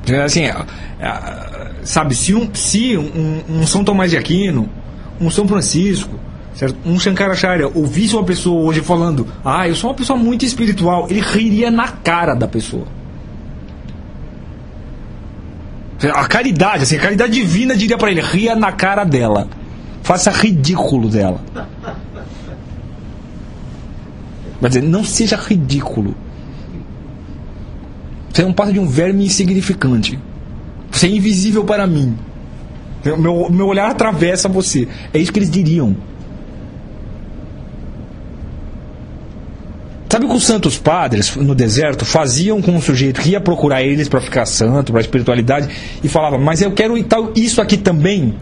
Assim, sabe, se um São Tomás de Aquino, um São Francisco, certo? Um Shankaracharya ouvisse uma pessoa hoje falando: eu sou uma pessoa muito espiritual, ele riria na cara da pessoa. A caridade, assim, a caridade divina diria para ele: ria na cara dela, faça ridículo dela. Vai dizer, não seja ridículo. Você não passa de um verme insignificante. Você é invisível para mim. Meu olhar atravessa você. É isso que eles diriam. Sabe o que os santos padres no deserto faziam com um sujeito que ia procurar eles para ficar santo, para a espiritualidade, e falava: mas eu quero isso aqui também.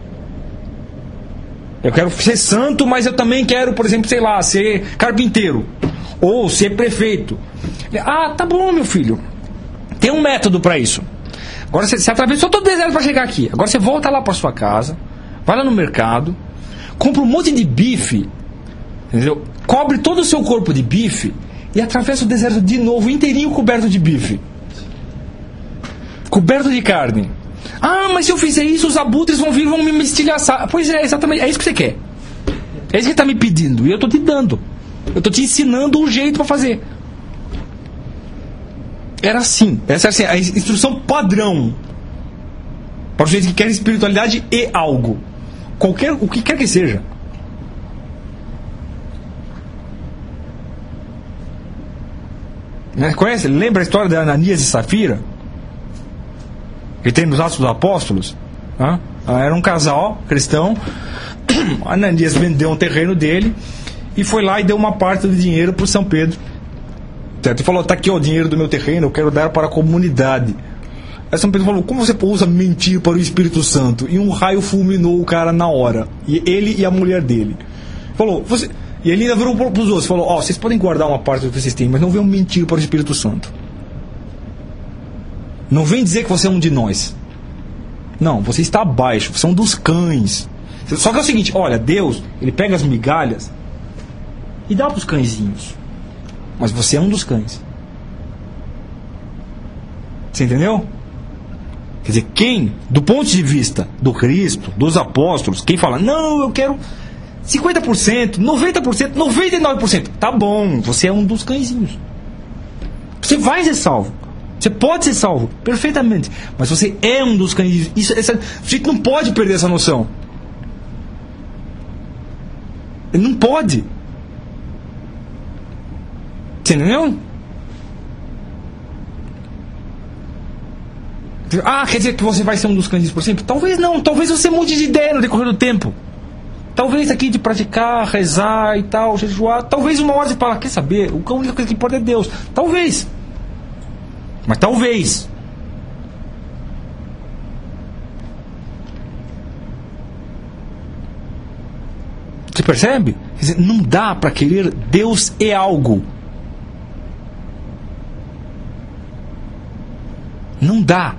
Eu quero ser santo, mas eu também quero, por exemplo, sei lá, ser carpinteiro ou ser prefeito. Tá bom, meu filho. Tem um método para isso. Agora você atravessou todo o deserto para chegar aqui. Agora você volta lá para sua casa, vai lá no mercado, compra um monte de bife, entendeu? Cobre todo o seu corpo de bife e atravessa o deserto de novo, inteirinho coberto de bife, coberto de carne. Mas se eu fizer isso, os abutres vão vir e vão me estilhaçar. Pois é, exatamente, é isso que você quer. É isso que você está me pedindo e eu estou te dando. Eu estou te ensinando um jeito para fazer. Era assim. Essa era assim, a instrução padrão para o sujeito que quer espiritualidade e algo. O que quer que seja. Conhece? Lembra a história de Ananias e Safira? Que tem nos Atos dos Apóstolos? Era um casal cristão. Ananias vendeu um terreno dele e foi lá e deu uma parte do dinheiro para São Pedro. Certo? E falou: tá aqui o dinheiro do meu terreno, eu quero dar para a comunidade. Aí São Pedro falou: como você usa mentir para o Espírito Santo? E um raio fulminou o cara na hora. E ele e a mulher dele. Falou: E ele ainda virou para os outros, falou: vocês podem guardar uma parte do que vocês têm, mas não venham mentir para o Espírito Santo. Não vem dizer que você é um de nós. Não, você está abaixo, você é um dos cães. Só que é o seguinte: olha, Deus, ele pega as migalhas e dá para os cãezinhos. Mas você é um dos cães. Você entendeu? Quer dizer, quem, do ponto de vista do Cristo, dos apóstolos, quem fala: não, eu quero 50%, 90%, 99%. Tá bom, você é um dos cãezinhos. Você vai ser salvo. Você pode ser salvo, perfeitamente. Mas você é um dos cãezinhos. A gente não pode perder essa noção. Ele não pode. Você entendeu? Quer dizer que você vai ser um dos cãezinhos por sempre? Talvez não, talvez você mude de ideia no decorrer do tempo. Talvez aqui de praticar, rezar e tal, jejuar, talvez uma hora você fala: quer saber, a única coisa que importa é Deus. Talvez. Mas talvez. Você percebe? Quer dizer, não dá para querer Deus é algo. Não dá.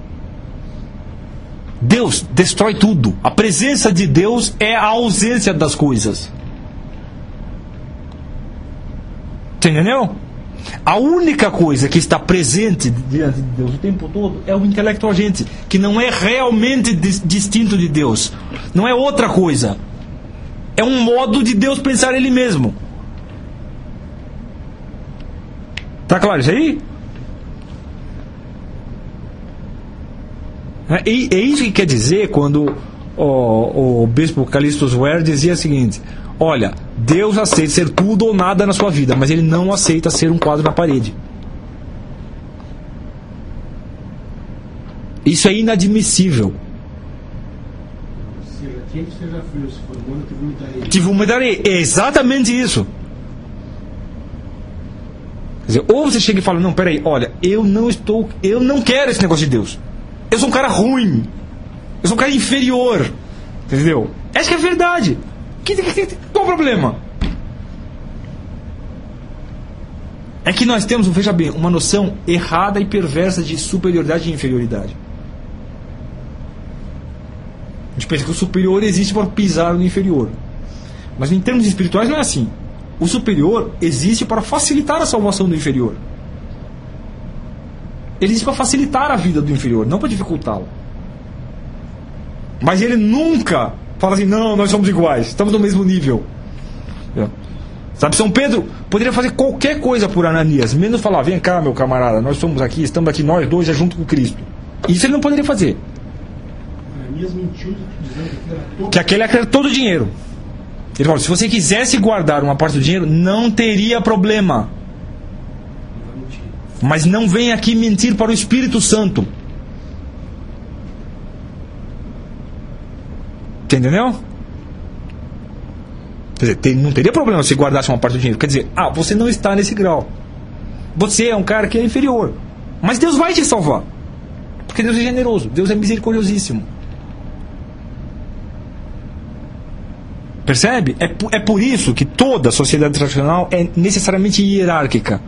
Deus destrói tudo. A presença de Deus é a ausência das coisas. Você entendeu? A única coisa que está presente diante de Deus o tempo todo é o intelecto agente, que não é realmente distinto de Deus. Não é outra coisa. É um modo de Deus pensar Ele mesmo. Tá claro isso aí? É isso que quer dizer quando o bispo Calixtus Ware dizia o seguinte: olha, Deus aceita ser tudo ou nada na sua vida, mas Ele não aceita ser um quadro na parede. Isso é inadmissível. Quente seja frio, se for bom, te vomitarei. É exatamente isso. Quer dizer, ou você chega e fala: não, peraí, olha, eu não quero esse negócio de Deus. Eu sou um cara ruim. Eu sou um cara inferior. Entendeu? Essa que é a verdade. Qual o problema? É que nós temos, veja bem, uma noção errada e perversa de superioridade e inferioridade. A gente pensa que o superior existe para pisar no inferior. Mas em termos espirituais não é assim. O superior existe para facilitar a salvação do inferior. Ele existe para facilitar a vida do inferior, não para dificultá-lo. Mas ele nunca fala assim, não, nós somos iguais, estamos no mesmo nível. Sabe, São Pedro poderia fazer qualquer coisa por Ananias, menos falar, vem cá, meu camarada, nós somos aqui, estamos aqui nós dois, junto com Cristo. Isso ele não poderia fazer. Ananias mentiu dizendo que aquele era todo o dinheiro. Ele falou, se você quisesse guardar uma parte do dinheiro, não teria problema. Mas não venha aqui mentir para o Espírito Santo. Entendeu? Quer dizer, não teria problema se guardasse uma parte do dinheiro. Quer dizer, você não está nesse grau. Você é um cara que é inferior. Mas Deus vai te salvar. Porque Deus é generoso. Deus é misericordiosíssimo. Percebe? É por isso que toda sociedade tradicional é necessariamente hierárquica.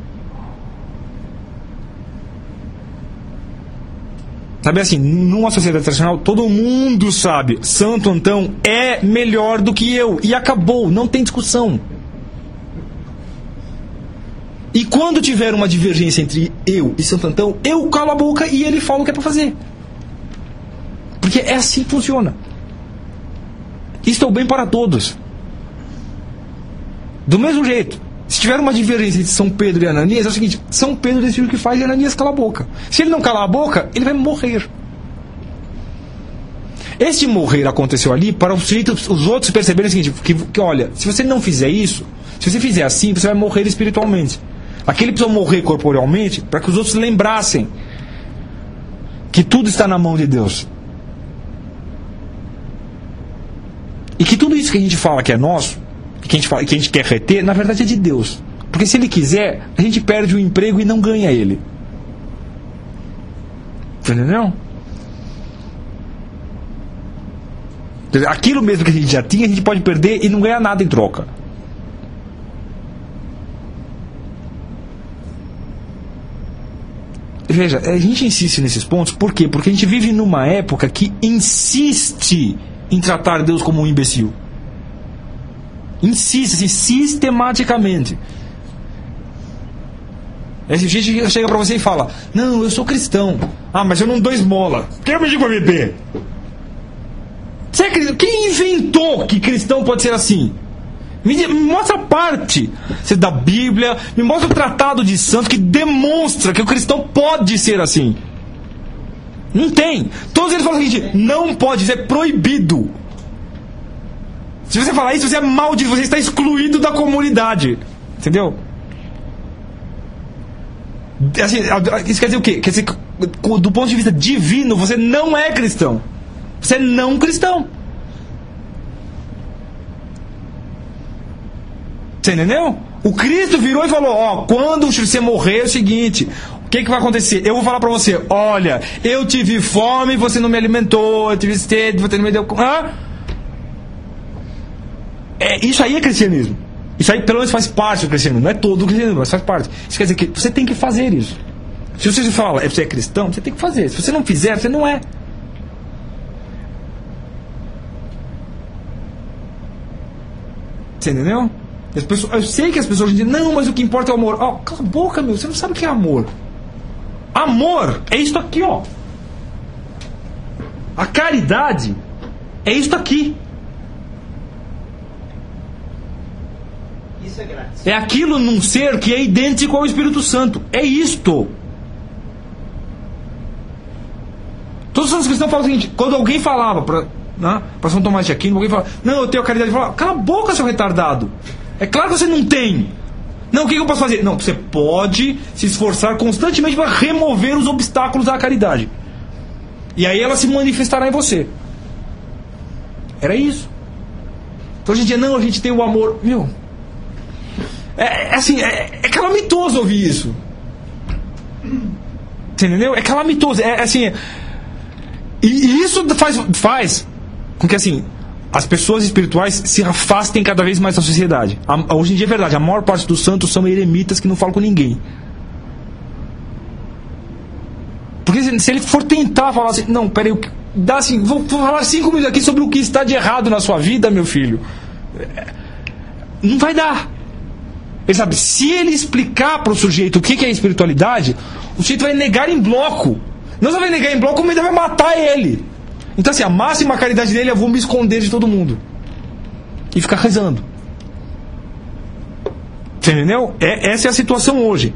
Sabe assim, numa sociedade tradicional, todo mundo sabe, Santo Antão é melhor do que eu. E acabou, não tem discussão. E quando tiver uma divergência entre eu e Santo Antão, eu calo a boca e ele fala o que é para fazer. Porque é assim que funciona. Isto é o bem para todos. Do mesmo jeito, se tiver uma divergência entre São Pedro e Ananias, é o seguinte, São Pedro decide o que faz e Ananias cala a boca. Se ele não calar a boca, ele vai morrer. Este morrer aconteceu ali para os outros perceberem o seguinte, que olha, se você não fizer isso, se você fizer assim, você vai morrer espiritualmente. Aquele precisa morrer corporealmente para que os outros lembrassem que tudo está na mão de Deus. E que tudo isso que a gente fala que é nosso, que a gente quer reter, na verdade é de Deus. Porque se Ele quiser, a gente perde o emprego e não ganha ele. Entendeu? Aquilo mesmo que a gente já tinha, a gente pode perder e não ganhar nada em troca. Veja, a gente insiste nesses pontos, por quê? Porque a gente vive numa época que insiste em tratar Deus como um imbecil. Insiste, assim, sistematicamente. Esse gente chega pra você e fala, não, eu sou cristão. Mas eu não dou esmola. Quem me diga pra beber? Quem inventou que cristão pode ser assim? Me mostra a parte da Bíblia, me mostra o tratado de Santos que demonstra que o cristão pode ser assim. Não tem. Todos eles falam o seguinte, não pode, isso é proibido. Se você falar isso, você é maldito, você está excluído da comunidade. Entendeu? Assim, isso quer dizer o quê? Quer dizer que, do ponto de vista divino, você não é cristão. Você é não cristão. Você entendeu? O Cristo virou e falou, quando você morrer é o seguinte, o que vai acontecer? Eu vou falar pra você, olha, eu tive fome, você não me alimentou, eu tive sede, você não me deu... Isso aí é cristianismo. Isso aí pelo menos faz parte do cristianismo. Não é todo o cristianismo, mas faz parte. Isso quer dizer que você tem que fazer isso. Se você fala, você é cristão, você tem que fazer. Se você não fizer, você não é. Você entendeu? As pessoas, eu sei que as pessoas dizem, não, mas o que importa é o amor. Cala a boca, meu, você não sabe o que é amor. Amor é isso aqui, ó. A caridade é isso aqui. Isso é grátis. É aquilo num ser que é idêntico ao Espírito Santo. É isto. Todos os santos cristãos falam o seguinte, quando alguém falava para São Tomás de Aquino, alguém fala, não, eu tenho a caridade, fala, cala a boca, seu retardado. É claro que você não tem. Não, o que eu posso fazer? Não, você pode se esforçar constantemente para remover os obstáculos da caridade. E aí ela se manifestará em você. Era isso. Então hoje em dia, não, a gente tem o amor. Meu, é calamitoso ouvir isso. Você entendeu? É calamitoso. E isso faz com que assim as pessoas espirituais se afastem cada vez mais da sociedade. Hoje em dia é verdade, a maior parte dos santos são eremitas que não falam com ninguém. Porque se ele for tentar falar assim, não, peraí, vou falar 5 minutos aqui sobre o que está de errado na sua vida, meu filho, não vai dar. Ele sabe, se ele explicar para o sujeito o que é espiritualidade, o sujeito vai negar em bloco. Não só vai negar em bloco, como ainda vai matar ele. Então assim, a máxima caridade dele é: eu vou me esconder de todo mundo e ficar rezando. Você entendeu? Essa é a situação hoje.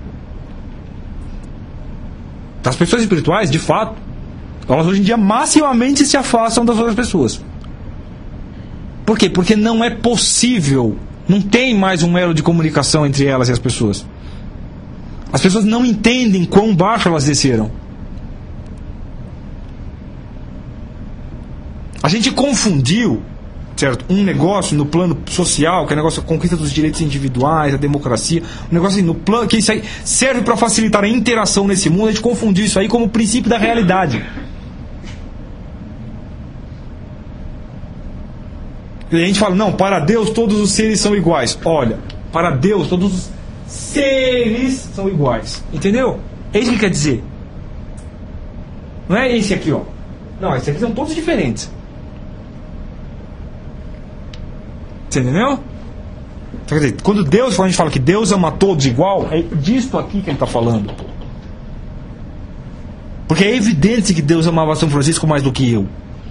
As pessoas espirituais, de fato, elas hoje em dia maximamente se afastam das outras pessoas. Por quê? Porque não é possível, não tem mais um elo de comunicação entre elas e as pessoas. As pessoas não entendem quão baixo elas desceram. A gente confundiu, certo, um negócio no plano social, que é o negócio da conquista dos direitos individuais, a democracia, um negócio assim, no plano que isso aí serve para facilitar a interação nesse mundo. A gente confundiu isso aí como o princípio da realidade. E a gente fala: não, para Deus todos os seres são iguais. Olha, para Deus todos os seres são iguais. Entendeu? É isso que quer dizer. Não é esse aqui, ó. Não, esses aqui são todos diferentes. Você entendeu? Quer dizer, quando a gente fala que Deus ama todos igual, é disto aqui que ele está falando. Porque é evidente que Deus amava São Francisco mais do que eu.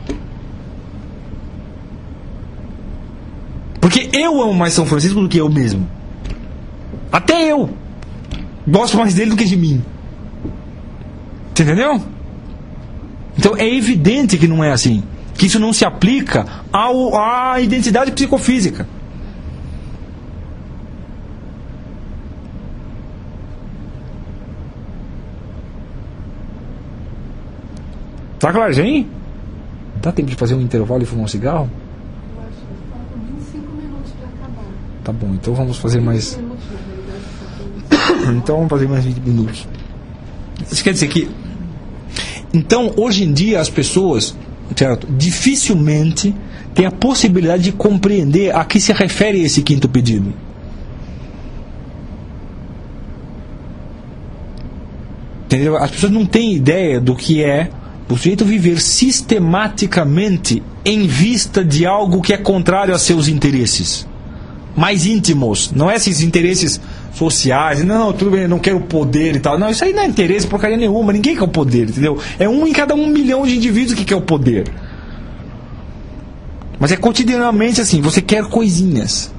Porque eu amo mais São Francisco do que eu mesmo. Até eu gosto mais dele do que de mim. Você entendeu? Então é evidente que não é assim. Que isso não se aplica à identidade psicofísica. Tá claro, gente? Dá tempo de fazer um intervalo e fumar um cigarro? Eu acho que faltam 25 minutos para acabar. Tá bom, então vamos fazer mais. Então vamos fazer mais 20 minutos. Isso quer dizer que. Então, hoje em dia, as pessoas, certo, dificilmente têm a possibilidade de compreender a que se refere esse quinto pedido. Entendeu? As pessoas não têm ideia do que é o sujeito viver sistematicamente em vista de algo que é contrário a seus interesses mais íntimos. Não é esses interesses sociais, não, tudo bem, não quero poder e tal. Não, isso aí não é interesse porcaria nenhuma, ninguém quer o poder, entendeu? É um em cada 1 milhão de indivíduos que quer o poder. Mas é cotidianamente assim, você quer coisinhas.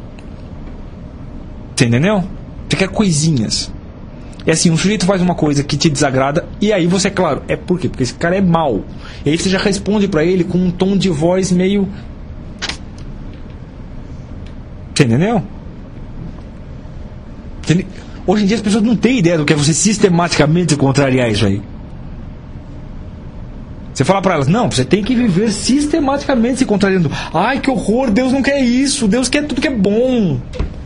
Você entendeu? Você quer coisinhas. É assim, um sujeito faz uma coisa que te desagrada, e aí você, claro, é por quê? Porque esse cara é mau. E aí você já responde pra ele com um tom de voz meio... Você entendeu? Hoje em dia as pessoas não têm ideia do que é você sistematicamente contrariar isso aí. Você fala pra elas: não, você tem que viver sistematicamente se contrariando. Ai, que horror, Deus não quer isso, Deus quer tudo que é bom.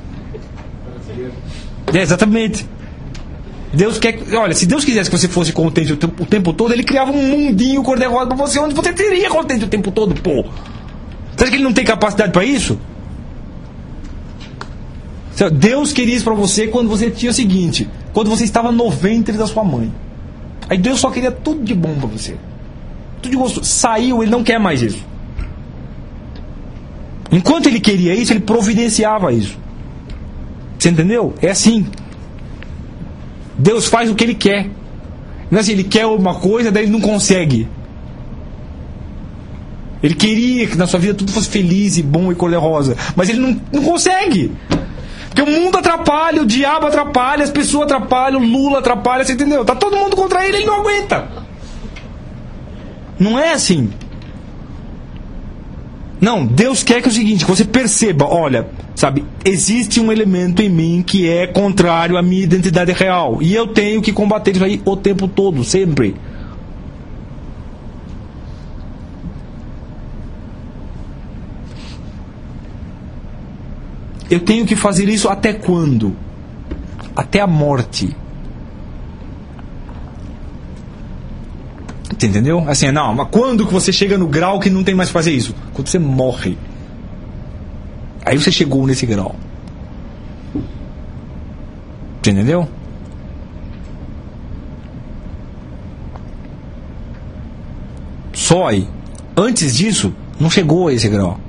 É, exatamente. Deus quer. Olha, se Deus quisesse que você fosse contente o tempo todo, Ele criava um mundinho cor-de-rosa pra você, onde você seria contente o tempo todo, pô. Você acha que Ele não tem capacidade pra isso? Deus queria isso pra você quando você tinha o seguinte: quando você estava no ventre da sua mãe. Aí Deus só queria tudo de bom pra você, tudo de gostoso. Saiu, Ele não quer mais isso. Enquanto Ele queria isso, Ele providenciava isso. Você entendeu? É assim. Deus faz o que Ele quer. Não é assim, Ele quer uma coisa, daí Ele não consegue. Ele queria que na sua vida tudo fosse feliz e bom e cor-de-rosa, mas Ele não consegue. Porque o mundo atrapalha, o diabo atrapalha, as pessoas atrapalham, o Lula atrapalha, você entendeu? Tá todo mundo contra ele, ele não aguenta. Não é assim. Não, Deus quer que é o seguinte, que você perceba: olha, sabe, existe um elemento em mim que é contrário à minha identidade real, e eu tenho que combater isso aí o tempo todo, sempre. Eu tenho que fazer isso até quando? Até a morte. Entendeu? Assim, não, mas quando que você chega no grau que não tem mais que fazer isso? Quando você morre. Aí você chegou nesse grau. Entendeu? Só aí. Antes disso, não chegou a esse grau.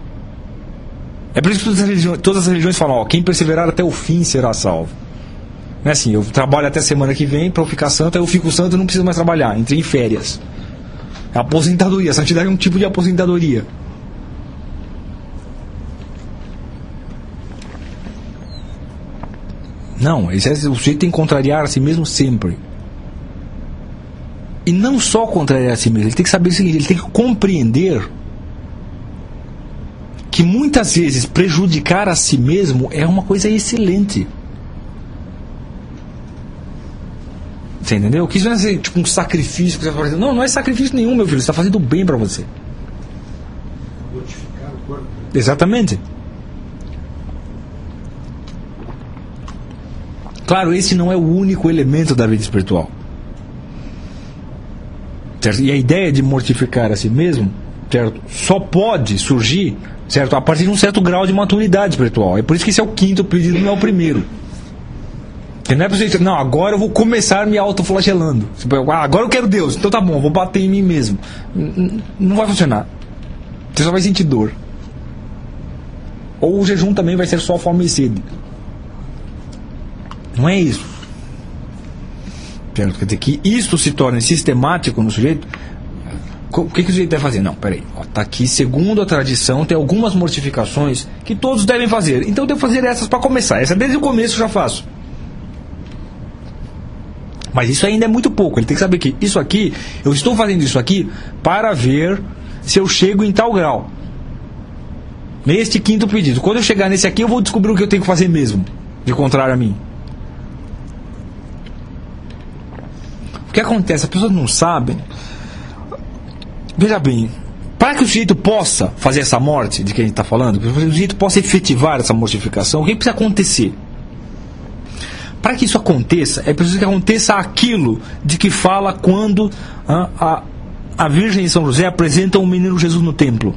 É por isso que todas as religiões falam: ó, quem perseverar até o fim será salvo. Não é assim, eu trabalho até semana que vem para eu ficar santo, aí eu fico santo e não preciso mais trabalhar, entrei em férias. É aposentadoria, a santidade é um tipo de aposentadoria. Não, o sujeito tem que contrariar a si mesmo sempre. E não só contrariar a si mesmo, ele tem que saber o seguinte, ele tem que compreender que muitas vezes prejudicar a si mesmo é uma coisa excelente. Você entendeu? Que isso não é tipo um sacrifício que você está fazendo. Não, não é sacrifício nenhum, meu filho, você está fazendo bem para você. Mortificar o corpo. Exatamente. Claro, esse não é o único elemento da vida espiritual. Certo? E a ideia de mortificar a si mesmo, certo, só pode surgir, certo, a partir de um certo grau de maturidade espiritual. É por isso que esse é o quinto pedido, não é o primeiro. Porque não é para você dizer, não, agora eu vou começar me autoflagelando. Agora eu quero Deus, então tá bom, eu vou bater em mim mesmo. Não vai funcionar. Você só vai sentir dor. Ou o jejum também vai ser só fome e sede. Não é isso. Certo? Quer dizer que isto se torna sistemático no sujeito. O que o sujeito deve fazer? Não, peraí. Está aqui, segundo a tradição, tem algumas mortificações que todos devem fazer. Então eu devo fazer essas para começar. Essa desde o começo eu já faço. Mas isso ainda é muito pouco. Ele tem que saber que isso aqui, eu estou fazendo isso aqui para ver se eu chego em tal grau. Neste quinto pedido. Quando eu chegar nesse aqui, eu vou descobrir o que eu tenho que fazer mesmo, de contrário a mim. O que acontece? As pessoas não sabem. Veja bem, para que o sujeito possa fazer essa morte de que a gente está falando, para que o sujeito possa efetivar essa mortificação, o que precisa acontecer? Para que isso aconteça, é preciso que aconteça aquilo de que fala quando a Virgem e São José apresentam o menino Jesus no templo.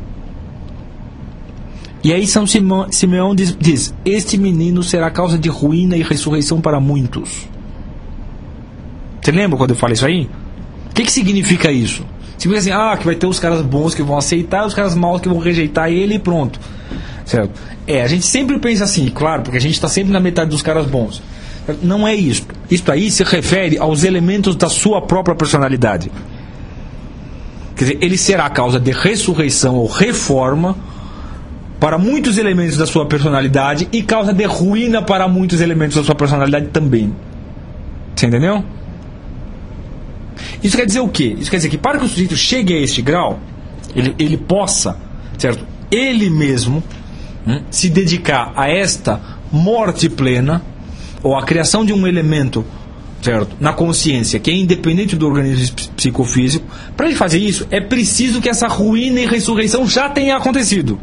E aí São Simeão diz: este menino será causa de ruína e ressurreição para muitos. Você lembra quando eu falei isso aí? O que significa isso? Significa assim, que vai ter os caras bons que vão aceitar, os caras maus que vão rejeitar ele e pronto. Certo? A gente sempre pensa assim, claro, porque a gente está sempre na metade dos caras bons. Não é isso. Isto aí se refere aos elementos da sua própria personalidade. Quer dizer, ele será causa de ressurreição ou reforma para muitos elementos da sua personalidade e causa de ruína para muitos elementos da sua personalidade também. Você entendeu? Isso quer dizer o quê? Isso quer dizer que para que o sujeito chegue a este grau, ele possa, certo, ele mesmo se dedicar a esta morte plena, ou a criação de um elemento, certo, na consciência que é independente do organismo psicofísico. Para ele fazer isso, é preciso que essa ruína e ressurreição já tenha acontecido.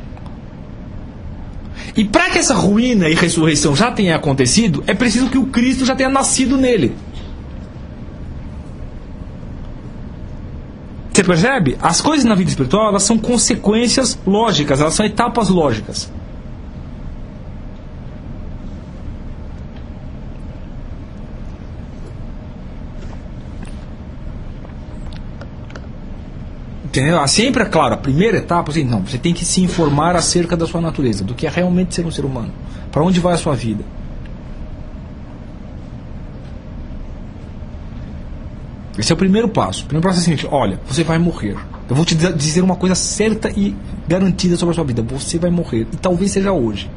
E para que essa ruína e ressurreição já tenha acontecido, é preciso que o Cristo já tenha nascido nele. Você percebe? As coisas na vida espiritual, elas são consequências lógicas, elas são etapas lógicas. Entendeu? Sempre é claro, a primeira etapa, assim, não, você tem que se informar acerca da sua natureza, do que é realmente ser um ser humano, para onde vai a sua vida. Esse é o primeiro passo. O primeiro passo é o seguinte: olha, você vai morrer. Eu vou te dizer uma coisa certa e garantida sobre a sua vida. Você vai morrer. E talvez seja hoje.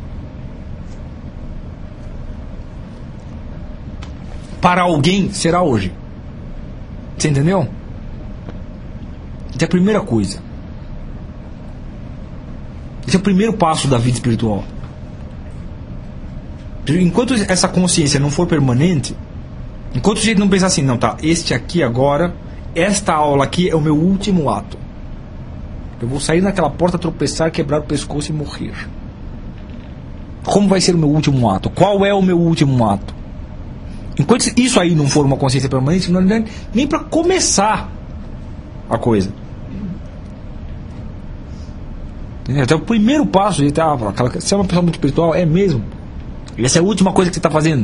Para alguém, será hoje. Você entendeu? Essa é a primeira coisa. Esse é o primeiro passo da vida espiritual. Enquanto essa consciência não for permanente, enquanto o sujeito não pensar assim, não, tá, este aqui agora, esta aula aqui é o meu último ato. Eu vou sair naquela porta, tropeçar, quebrar o pescoço e morrer. Como vai ser o meu último ato? Qual é o meu último ato? Enquanto isso aí não for uma consciência permanente, não é nem para começar a coisa. Entendeu? Então o primeiro passo, se é uma pessoa muito espiritual, é mesmo. Essa é a última coisa que você está fazendo.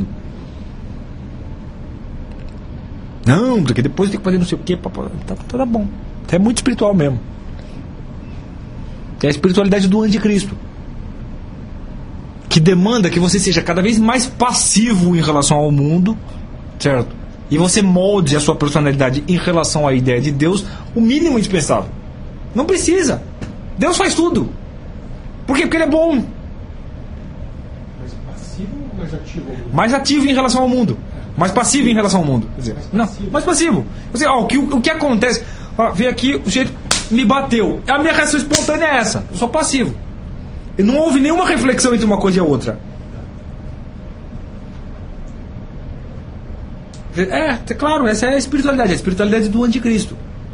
Não, porque depois tem que fazer não sei o que. Tá bom. É muito espiritual mesmo. É a espiritualidade do anticristo. que demanda que você seja cada vez mais passivo em relação ao mundo, certo? E você molde a sua personalidade em relação à ideia de Deus, o mínimo indispensável. Não precisa. Deus faz tudo. Por quê? Porque Ele é bom. Mais passivo ou mais ativo? Mais ativo em relação ao mundo. Mais passivo em relação ao mundo. Quer dizer, não, mais passivo. Quer dizer, o que acontece? Vem aqui, o jeito me bateu. A minha reação espontânea é essa. Eu sou passivo. E não houve nenhuma reflexão entre uma coisa e a outra. É claro, essa é a espiritualidade do anticristo.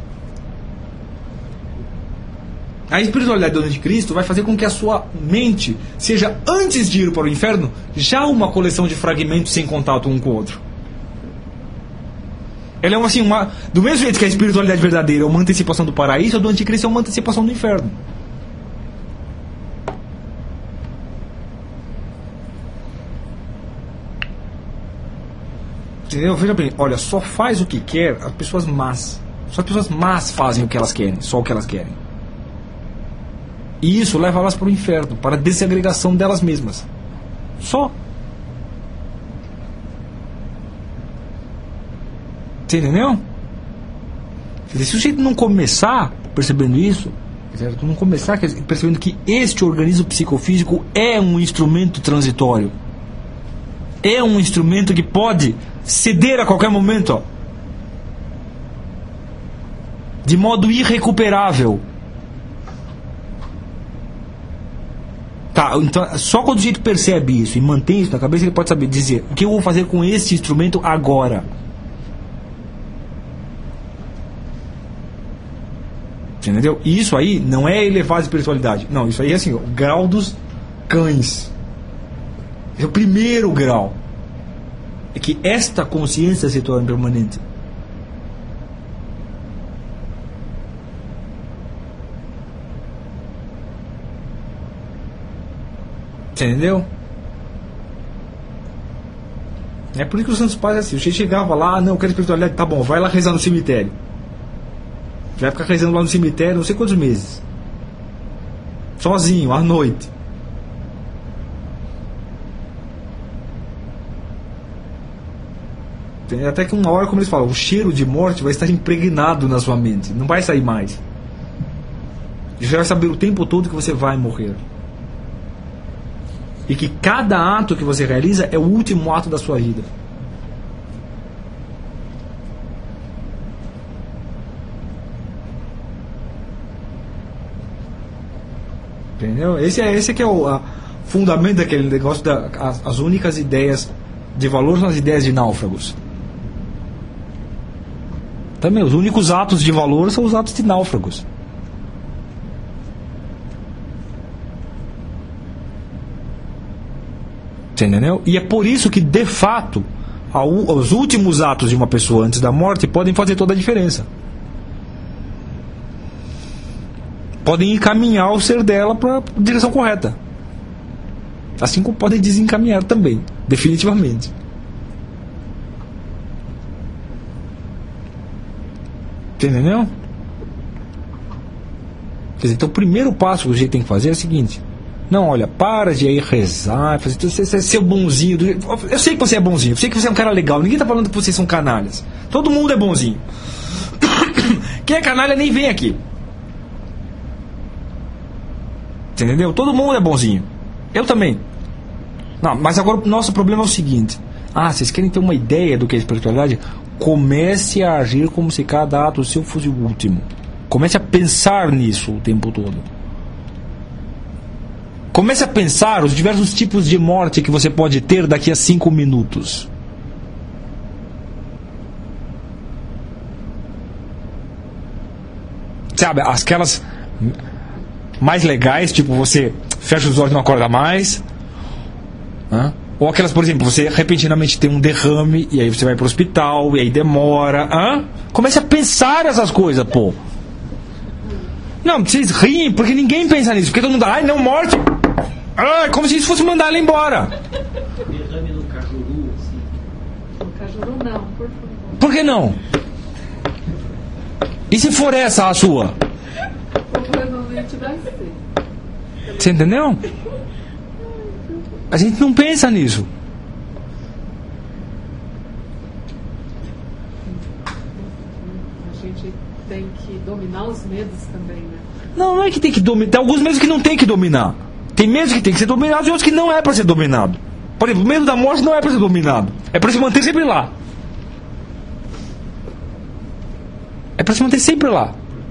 A espiritualidade do anticristo vai fazer com que a sua mente seja, antes de ir para o inferno, já uma coleção de fragmentos sem contato um com o outro. Ela é assim, do mesmo jeito que a espiritualidade verdadeira é uma antecipação do paraíso, a do anticristo é uma antecipação do inferno. Entendeu? Veja bem, olha, só faz o que quer as pessoas más. Só as pessoas más fazem o que elas querem, só o que elas querem. E isso leva elas para o inferno, para a desagregação delas mesmas. Só. Você entendeu? Se o sujeito não começar percebendo isso, certo? Não começar percebendo que este organismo psicofísico é um instrumento transitório, é um instrumento que pode ceder a qualquer momento, ó, de modo irrecuperável. Tá, então só quando o sujeito percebe isso e mantém isso na cabeça, ele pode saber dizer: o que eu vou fazer com este instrumento agora? Entendeu? E isso aí não é elevada espiritualidade. Não, isso aí é assim, o grau dos cães. Esse é o primeiro grau. É que esta consciência se torna permanente. Entendeu? É por isso que os santos pais assim, você chegava lá, não, eu quero espiritualidade, tá bom, vai lá rezar no cemitério. Vai ficar rezando lá no cemitério não sei quantos meses. Sozinho, à noite. Até que uma hora, como eles falam, o cheiro de morte vai estar impregnado na sua mente. Não vai sair mais. Você vai saber o tempo todo que você vai morrer. E que cada ato que você realiza é o último ato da sua vida. Entendeu? Esse que é o fundamento daquele negócio as únicas ideias de valor são as ideias de náufragos. Também os únicos atos de valor são os atos de náufragos. Você entendeu? E é por isso que, de fato, os últimos atos de uma pessoa antes da morte podem fazer toda a diferença. Podem encaminhar o ser dela para a direção correta. Assim como podem desencaminhar também, definitivamente. Entendeu? Quer dizer, então o primeiro passo que o jeito tem que fazer é o seguinte: não, olha, para de aí rezar, você ser bonzinho. Eu sei que você é bonzinho, eu sei que você é um cara legal. Ninguém está falando que vocês são canalhas. Todo mundo é bonzinho. Quem é canalha nem vem aqui. Entendeu? Todo mundo é bonzinho. Eu também. Não, mas agora o nosso problema é o seguinte: vocês querem ter uma ideia do que é espiritualidade? Comece a agir como se cada ato seu fosse o último. Comece a pensar nisso o tempo todo. Comece a pensar os diversos tipos de morte que você pode ter daqui a 5 minutos. Sabe, aquelas mais legais, tipo você fecha os olhos e não acorda mais. Ou aquelas, por exemplo, você repentinamente tem um derrame e aí você vai para o hospital e aí demora. Comece a pensar essas coisas, pô. Não, vocês riem porque ninguém pensa nisso. Porque todo mundo, não, morte. Como se isso fosse mandar ela embora. Derrame no Cajuru, assim. No Cajuru não, por favor. Por que não? E se for essa a sua? Provavelmente vai ser. Você entendeu? A gente não pensa nisso. A gente tem que dominar os medos também, né? Não é que tem que dominar. Tem alguns medos que não tem que dominar. Tem medos que tem que ser dominados e outros que não é para ser dominado. Por exemplo, o medo da morte não é para ser dominado. É para se manter sempre lá. É para se manter sempre lá.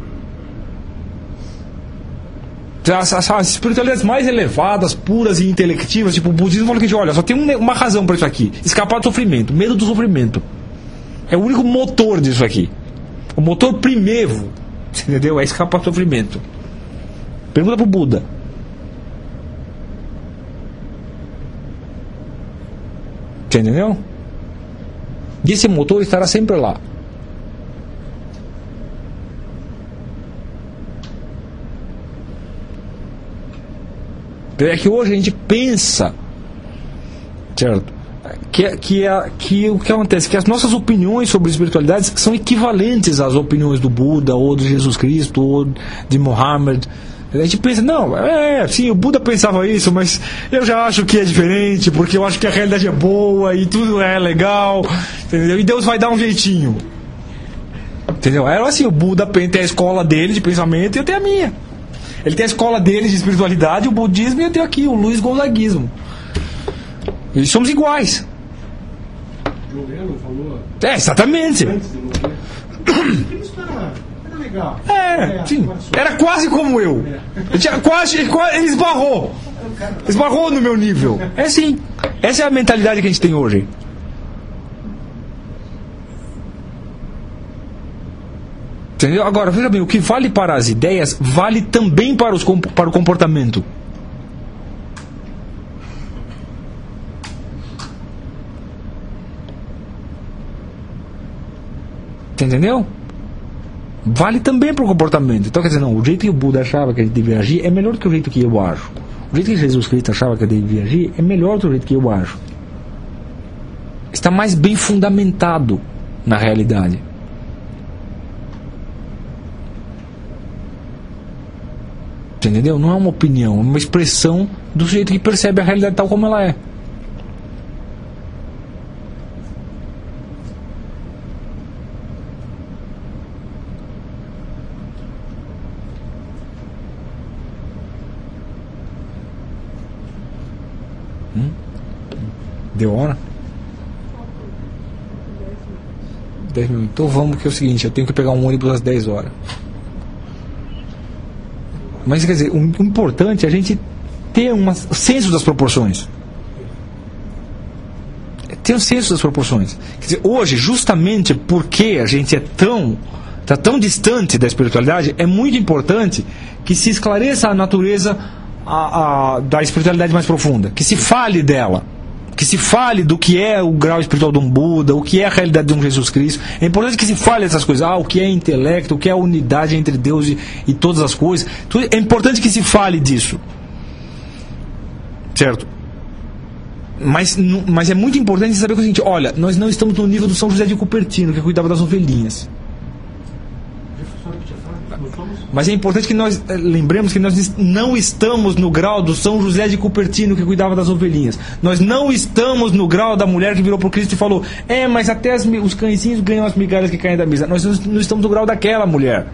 As espiritualidades mais elevadas, puras e intelectivas, tipo o budismo, fala que olha, só tem uma razão para isso aqui: escapar do sofrimento, medo do sofrimento. É o único motor disso aqui. O motor primeiro, entendeu? É escapar do sofrimento. Pergunta pro Buda. Entendeu? E esse motor estará sempre lá. É que hoje a gente pensa, certo? Que o que acontece? Que as nossas opiniões sobre espiritualidades são equivalentes às opiniões do Buda, ou de Jesus Cristo, ou de Mohammed. A gente pensa, não, sim, o Buda pensava isso, mas eu já acho que é diferente, porque eu acho que a realidade é boa e tudo é legal, entendeu? E Deus vai dar um jeitinho. Entendeu? Era assim, o Buda tem a escola dele de pensamento e eu tenho a minha. Ele tem a escola dele de espiritualidade, o budismo, e eu tenho aqui o Luiz Gonzaguismo. E somos iguais. Juliano falou. Exatamente. Antes de morrer. Isso era legal. Sim. Era quase como eu. Eu tinha ele esbarrou. Esbarrou no meu nível. É assim. Essa é a mentalidade que a gente tem hoje. Entendeu? Agora, veja bem, o que vale para as ideias vale também para o comportamento. Entendeu? Vale também para o comportamento. Então, quer dizer, não, o jeito que o Buda achava que a gente devia agir é melhor do que o jeito que eu acho. O jeito que Jesus Cristo achava que eu devia agir é melhor do que o jeito que eu acho. Está mais bem fundamentado na realidade. Entendeu? Não é uma opinião, é uma expressão do jeito que percebe a realidade tal como ela é. Deu hora? 10 minutos. Então vamos, que é o seguinte, eu tenho que pegar um ônibus às 10 horas. Mas quer dizer, o importante é a gente ter um senso das proporções. Ter um senso das proporções. Quer dizer, hoje, justamente porque a gente está tão distante da espiritualidade, é muito importante que se esclareça a natureza da espiritualidade mais profunda, que se fale dela, que se fale do que é o grau espiritual de um Buda, o que é a realidade de um Jesus Cristo. É importante que se fale dessas coisas, o que é intelecto, o que é a unidade entre Deus e todas as coisas. É importante que se fale disso, certo? Mas é muito importante saber que é o seguinte: olha, nós não estamos no nível do São José de Cupertino, que cuidava das ovelhinhas. Mas é importante que nós lembremos que nós não estamos no grau do São José de Cupertino, que cuidava das ovelhinhas. Nós não estamos no grau da mulher que virou para o Cristo e falou: mas até os cãezinhos ganham as migalhas que caem da mesa. Nós não estamos no grau daquela mulher.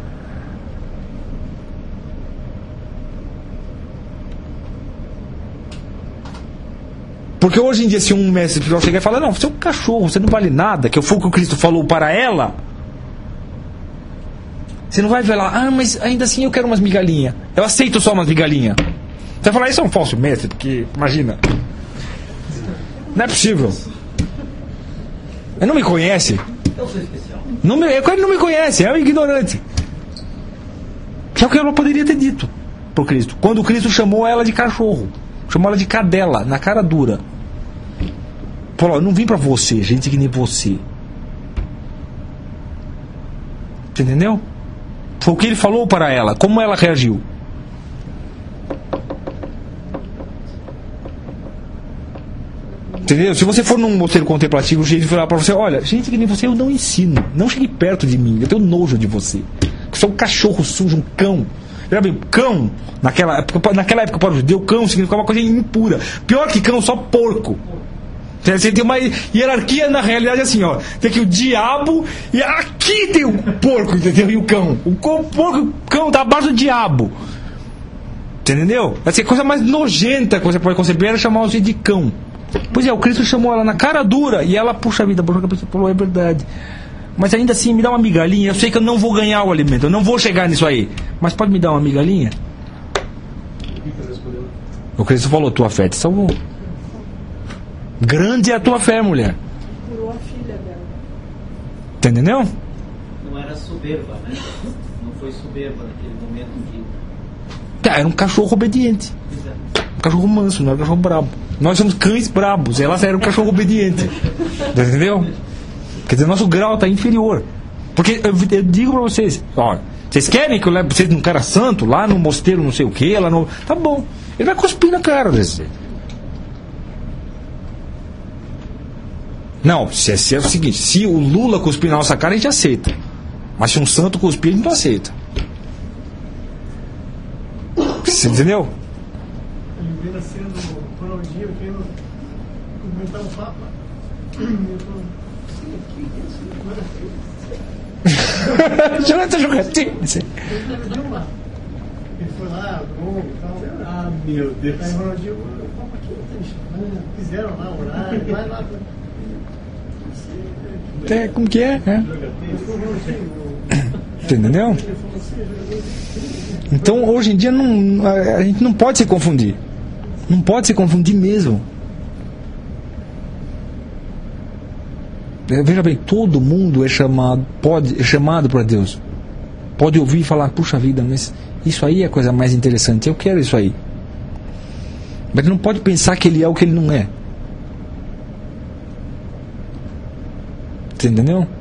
Porque hoje em dia, se um mestre espiritual chegar e falar: não, você é um cachorro, você não vale nada, que foi o que o Cristo falou para ela, você não vai ver lá: mas ainda assim eu quero umas migalhinhas, eu aceito só umas migalhinhas. Você vai falar: isso é um falso mestre, porque, imagina, não é possível. Ele não me conhece. Eu sou especial. Ele não me conhece, é um ignorante. Que é o que ela poderia ter dito pro Cristo, quando o Cristo chamou ela de cachorro, chamou ela de cadela, na cara dura. Falou: eu não vim pra você, gente que nem você. Você entendeu? Foi o que ele falou para ela. Como ela reagiu? Entendeu? Se você for num mosteiro contemplativo, o jeito de falar para você: olha, gente que nem você eu não ensino. Não chegue perto de mim, eu tenho nojo de você. Eu sou um cachorro sujo, um cão. Veja bem, cão, naquela época para o judeu, cão significava uma coisa impura. Pior que cão, só porco. Você tem uma hierarquia na realidade assim, ó. Tem aqui o diabo e aqui tem o porco, entendeu? E o cão. O cão tá abaixo do diabo. Entendeu? Essa é a coisa mais nojenta que você pode conceber, era chamar você de cão. Pois é, o Cristo chamou ela na cara dura e ela, puxa vida, falou, é verdade. Mas ainda assim, me dá uma migalhinha. Eu sei que eu não vou ganhar o alimento, eu não vou chegar nisso aí. Mas pode me dar uma migalhinha? O Cristo falou, tua fé te salvou. Grande é a tua fé, mulher. Curou a filha dela. Entendeu? Não era soberba, né? Não foi soberba naquele momento que... Era um cachorro obediente. Um cachorro manso, não era um cachorro brabo. Nós somos cães brabos, ela era um cachorro obediente. Entendeu? Quer dizer, nosso grau está inferior. Porque eu digo para vocês, ó, vocês querem que eu leve vocês num cara santo, lá no mosteiro, não sei o que, lá no. Tá bom. Ele vai cuspir na cara desse. Não, se é o seguinte, se o Lula cuspir na nossa cara, a gente aceita. Mas se um santo cuspir, a gente não aceita. Você entendeu? Ele vem na cena do Ronaldinho, querendo cumprimentar o Papa. Ele falou, Jonathan jogatinho. ele foi lá, gol e tal. Ah, meu Deus. Aí o Ronaldinho, o Papa aqui não tá me chamando. Fizeram lá orar, vai lá. Como que é? Entendeu? Então hoje em dia a gente não pode se confundir. Não pode se confundir mesmo. Veja bem, todo mundo é chamado para Deus. Pode ouvir e falar, puxa vida, mas isso aí é a coisa mais interessante, eu quero isso aí. Mas não pode pensar que ele é o que ele não é. Você entendeu?